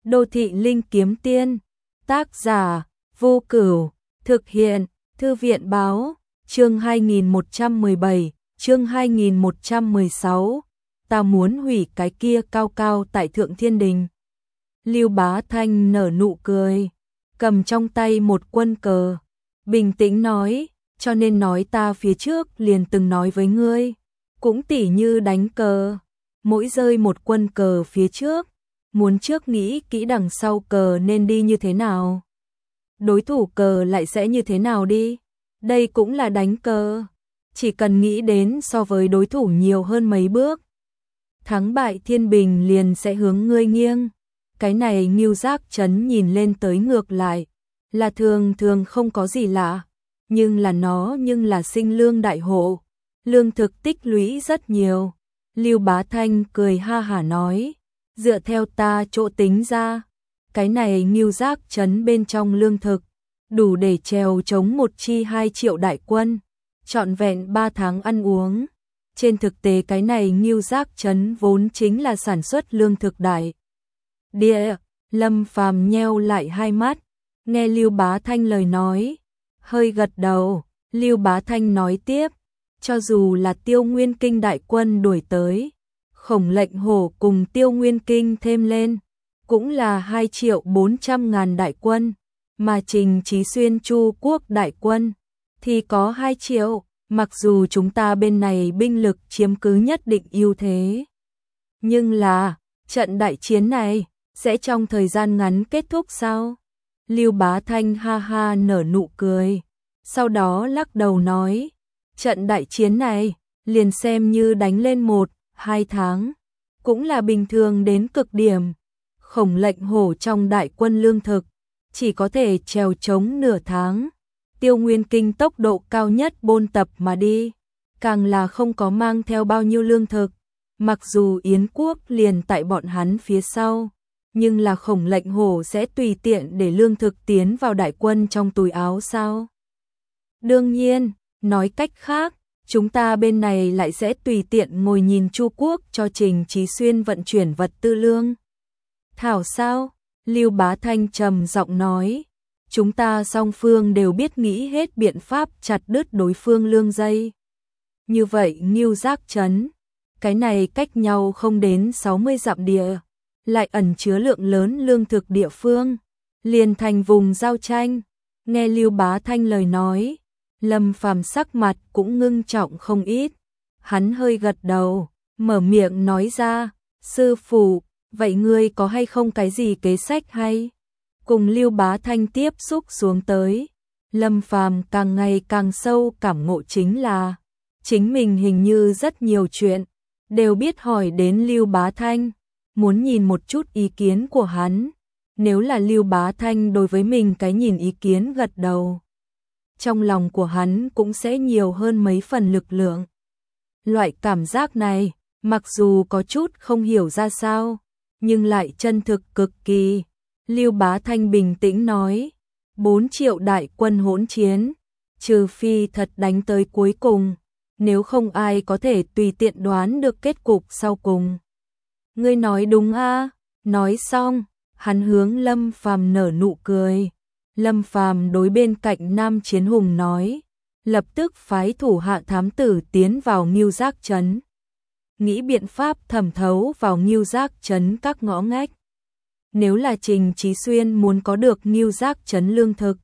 Đô thị linh kiếm tiên, tác giả, Vô Cửu, thực hiện, Thư viện báo, chương 2117, chương 2116, ta muốn hủy cái kia cao cao tại Thượng Thiên Đình. Lưu Bá Thanh nở nụ cười, cầm trong tay một quân cờ, bình tĩnh nói, cho nên nói ta phía trước liền từng nói với ngươi, cũng tỉ như đánh cờ, mỗi rơi một quân cờ phía trước, muốn trước nghĩ kỹ đằng sau cờ nên đi như thế nào. Đối thủ cờ lại sẽ như thế nào đi, đây cũng là đánh cờ, chỉ cần nghĩ đến so với đối thủ nhiều hơn mấy bước. Thắng bại thiên bình liền sẽ hướng ngươi nghiêng. Cái này Ngưu Giác Trấn nhìn lên tới ngược lại, là thường thường không có gì lạ, nhưng là sinh lương đại hộ, lương thực tích lũy rất nhiều. Lưu Bá Thanh cười ha hả nói, dựa theo ta chỗ tính ra, cái này Ngưu Giác Trấn bên trong lương thực, đủ để trèo chống 1-2 triệu đại quân, trọn vẹn 3 tháng ăn uống. Trên thực tế cái này Ngưu Giác Trấn vốn chính là sản xuất lương thực đại địa. Lâm Phàm nheo lại hai mắt, nghe Lưu Bá Thanh lời nói, hơi gật đầu. Lưu Bá Thanh nói tiếp, cho dù là Tiêu Nguyên Kinh đại quân đuổi tới, Khổng Lệnh Hổ cùng Tiêu Nguyên Kinh thêm lên, cũng là 2.400.000 đại quân, mà Trình Chí Xuyên Chu quốc đại quân thì có 2 triệu, mặc dù chúng ta bên này binh lực chiếm cứ nhất định ưu thế. Nhưng là, trận đại chiến này sẽ trong thời gian ngắn kết thúc sao? Lưu Bá Thanh ha ha nở nụ cười, sau đó lắc đầu nói, trận đại chiến này liền xem như đánh lên 1-2 tháng, cũng là bình thường đến cực điểm. Khổng Lệnh Hổ trong đại quân lương thực chỉ có thể trèo chống nửa tháng. Tiêu Nguyên Kinh tốc độ cao nhất bôn tập mà đi, càng là không có mang theo bao nhiêu lương thực. Mặc dù Yến quốc liền tại bọn hắn phía sau, nhưng là Khổng Lệnh Hổ sẽ tùy tiện để lương thực tiến vào đại quân trong túi áo sao? Đương nhiên, nói cách khác, chúng ta bên này lại sẽ tùy tiện ngồi nhìn Chu quốc cho Trình Chí Xuyên vận chuyển vật tư lương thảo sao? Lưu Bá Thanh trầm giọng nói, chúng ta song phương đều biết nghĩ hết biện pháp chặt đứt đối phương lương dây. Như vậy Ngưu Giác Trấn, cái này cách nhau không đến 60 dặm địa, lại ẩn chứa lượng lớn lương thực địa phương, liền thành vùng giao tranh. Nghe Lưu Bá Thanh lời nói, Lâm Phàm sắc mặt cũng ngưng trọng không ít. Hắn hơi gật đầu, mở miệng nói ra, sư phụ, vậy ngươi có hay không cái gì kế sách hay? Cùng Lưu Bá Thanh tiếp xúc xuống tới, Lâm Phàm càng ngày càng sâu cảm ngộ chính là, chính mình hình như rất nhiều chuyện đều biết hỏi đến Lưu Bá Thanh, muốn nhìn một chút ý kiến của hắn. Nếu là Lưu Bá Thanh đối với mình cái nhìn ý kiến gật đầu, trong lòng của hắn cũng sẽ nhiều hơn mấy phần lực lượng. Loại cảm giác này, mặc dù có chút không hiểu ra sao, nhưng lại chân thực cực kỳ. Lưu Bá Thanh bình tĩnh nói, 4 triệu đại quân hỗn chiến, trừ phi thật đánh tới cuối cùng, nếu không ai có thể tùy tiện đoán được kết cục sau cùng. Ngươi nói đúng a? Nói xong, hắn hướng Lâm Phàm nở nụ cười. Lâm Phàm đối bên cạnh Nam Chiến Hùng nói, lập tức phái thủ hạ thám tử tiến vào Ngưu Giác Trấn, nghĩ biện pháp thẩm thấu vào Ngưu Giác Trấn các ngõ ngách. Nếu là Trình Chí Xuyên muốn có được Ngưu Giác Trấn lương thực,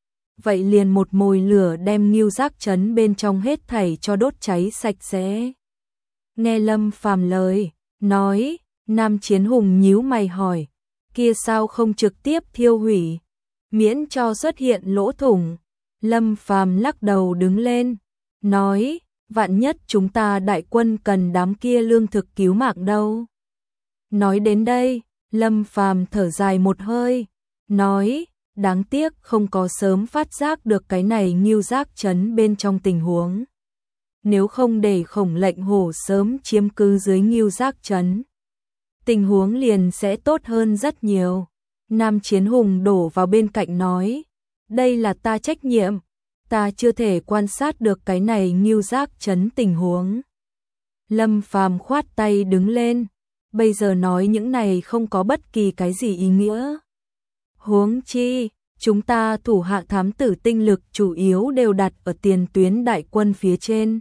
vậy liền một mồi lửa đem Ngưu Giác Trấn bên trong hết thảy cho đốt cháy sạch sẽ. Nghe Lâm Phàm lời nói, Nam Chiến Hùng nhíu mày hỏi, kia sao không trực tiếp thiêu hủy, miễn cho xuất hiện lỗ thủng? Lâm Phàm lắc đầu đứng lên, nói, vạn nhất chúng ta đại quân cần đám kia lương thực cứu mạng đâu. Nói đến đây, Lâm Phàm thở dài một hơi, nói, đáng tiếc không có sớm phát giác được cái này Ngưu Giác Trấn bên trong tình huống. Nếu không để Khổng Lệnh Hổ sớm chiếm cứ dưới Ngưu Giác Trấn, tình huống liền sẽ tốt hơn rất nhiều. Nam Chiến Hùng đổ vào bên cạnh nói, đây là ta trách nhiệm, ta chưa thể quan sát được cái này Ngưu Giác Trấn tình huống. Lâm Phàm khoát tay đứng lên, bây giờ nói những này không có bất kỳ cái gì ý nghĩa. Huống chi, chúng ta thủ hạ thám tử tinh lực chủ yếu đều đặt ở tiền tuyến đại quân phía trên.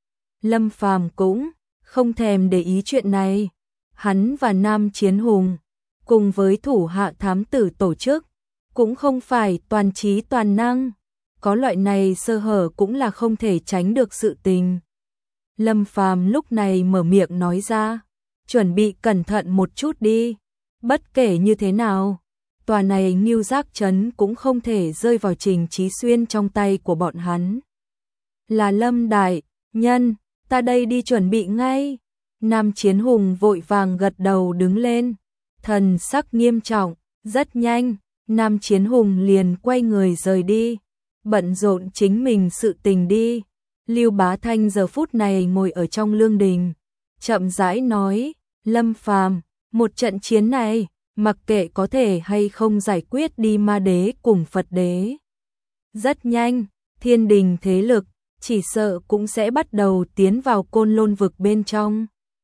Lâm Phàm cũng không thèm để ý chuyện này. Hắn và Nam Chiến Hùng, cùng với thủ hạ thám tử tổ chức, cũng không phải toàn trí toàn năng. Có loại này sơ hở cũng là không thể tránh được sự tình. Lâm Phàm lúc này mở miệng nói ra, chuẩn bị cẩn thận một chút đi. Bất kể như thế nào, tòa này Ngưu Giác Trấn cũng không thể rơi vào Trình Chí Xuyên trong tay của bọn hắn. Là Lâm đại nhân, ta đây đi chuẩn bị ngay. Nam Chiến Hùng vội vàng gật đầu đứng lên, thần sắc nghiêm trọng. Rất nhanh, Nam Chiến Hùng liền quay người rời đi, bận rộn chính mình sự tình đi. Lưu Bá Thanh giờ phút này ngồi ở trong lương đình, chậm rãi nói, Lâm Phàm, một trận chiến này, mặc kệ có thể hay không giải quyết đi ma đế cùng Phật đế. Rất nhanh, thiên đình thế lực, chỉ sợ cũng sẽ bắt đầu tiến vào Côn Lôn vực bên trong.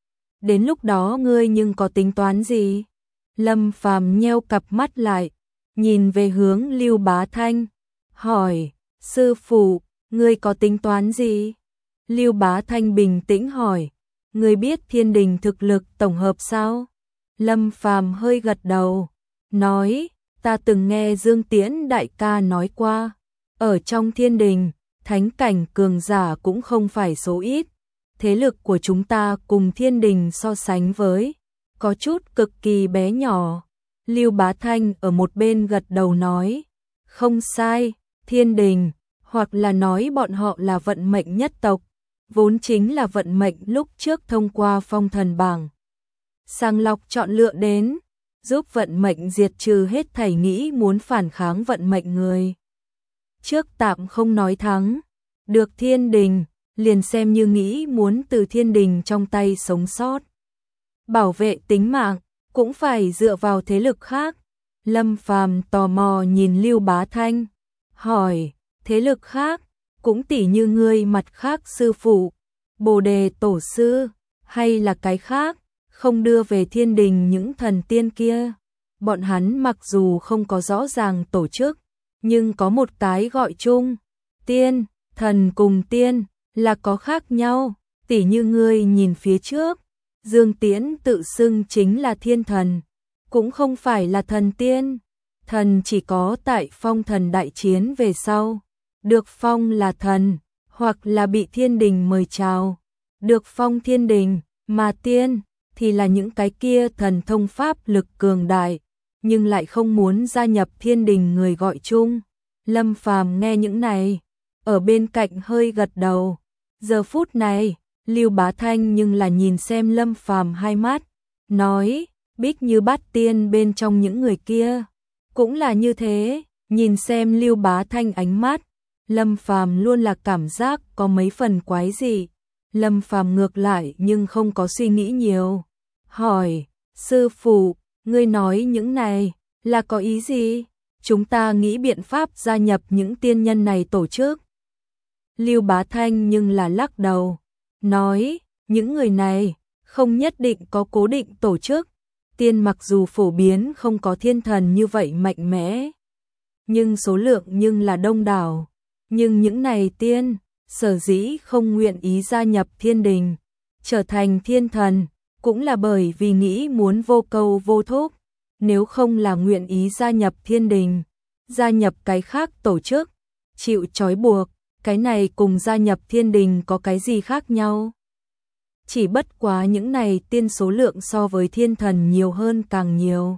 Đến lúc đó ngươi nhưng có tính toán gì? Lâm Phàm nheo cặp mắt lại, nhìn về hướng Lưu Bá Thanh, hỏi, sư phụ, ngươi có tính toán gì? Lưu Bá Thanh bình tĩnh hỏi, ngươi biết thiên đình thực lực tổng hợp sao? Lâm Phàm hơi gật đầu, nói, ta từng nghe Dương Tiễn đại ca nói qua, ở trong thiên đình, thánh cảnh cường giả cũng không phải số ít. Thế lực của chúng ta cùng thiên đình so sánh với, có chút cực kỳ bé nhỏ. Lưu Bá Thanh ở một bên gật đầu nói, không sai, thiên đình, hoặc là nói bọn họ là vận mệnh nhất tộc, vốn chính là vận mệnh lúc trước thông qua phong thần bảng. Sàng lọc chọn lựa đến, giúp vận mệnh diệt trừ hết thảy nghĩ muốn phản kháng vận mệnh người. Trước tạm không nói thắng, được thiên đình, liền xem như nghĩ muốn từ thiên đình trong tay sống sót. Bảo vệ tính mạng, cũng phải dựa vào thế lực khác. Lâm Phàm tò mò nhìn Lưu Bá Thanh, hỏi, thế lực khác, cũng tỉ như ngươi mặt khác sư phụ, Bồ Đề Tổ Sư, hay là cái khác, không đưa về thiên đình những thần tiên kia. Bọn hắn mặc dù không có rõ ràng tổ chức, nhưng có một cái gọi chung, tiên, thần cùng tiên, là có khác nhau, tỉ như ngươi nhìn phía trước, Dương Tiễn tự xưng chính là thiên thần, cũng không phải là thần tiên, thần chỉ có tại phong thần đại chiến về sau, được phong là thần, hoặc là bị thiên đình mời chào, được phong thiên đình, mà tiên, thì là những cái kia thần thông pháp lực cường đại, nhưng lại không muốn gia nhập thiên đình người gọi chung. Lâm Phàm nghe những này, ở bên cạnh hơi gật đầu. Giờ phút này, Lưu Bá Thanh nhưng là nhìn xem Lâm Phàm hai mắt, nói, Bích Như Bát Tiên bên trong những người kia, cũng là như thế. Nhìn xem Lưu Bá Thanh ánh mắt, Lâm Phàm luôn là cảm giác có mấy phần quái dị. Lâm Phàm ngược lại nhưng không có suy nghĩ nhiều, hỏi, sư phụ, ngươi nói những này là có ý gì? Chúng ta nghĩ biện pháp gia nhập những tiên nhân này tổ chức. Lưu Bá Thanh nhưng là lắc đầu, nói, những người này không nhất định có cố định tổ chức. Tiên mặc dù phổ biến không có thiên thần như vậy mạnh mẽ, nhưng số lượng nhưng là đông đảo. Nhưng những này tiên, sở dĩ không nguyện ý gia nhập thiên đình, trở thành thiên thần, cũng là bởi vì nghĩ muốn vô cầu vô thúc. Nếu không là nguyện ý gia nhập thiên đình, gia nhập cái khác tổ chức, chịu trói buộc, cái này cùng gia nhập thiên đình có cái gì khác nhau? Chỉ bất quá những này tiên số lượng so với thiên thần nhiều hơn càng nhiều.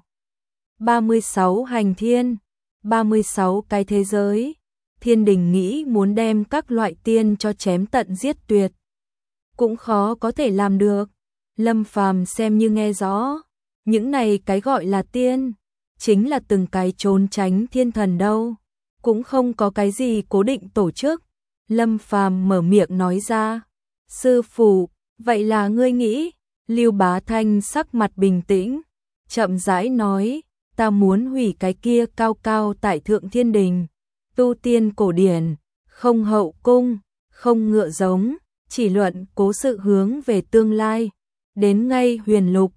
36 hành thiên, 36 cái thế giới. Thiên đình nghĩ muốn đem các loại tiên cho chém tận giết tuyệt, cũng khó có thể làm được. Lâm Phàm xem như nghe rõ, những này cái gọi là tiên, chính là từng cái trốn tránh thiên thần đâu, cũng không có cái gì cố định tổ chức. Lâm Phàm mở miệng nói ra, sư phụ, vậy là ngươi nghĩ? Lưu Bá Thanh sắc mặt bình tĩnh, chậm rãi nói, ta muốn hủy cái kia cao cao tại thượng thiên đình, tu tiên cổ điển, không hậu cung, không ngựa giống, chỉ luận cố sự hướng về tương lai, đến ngay huyền lục,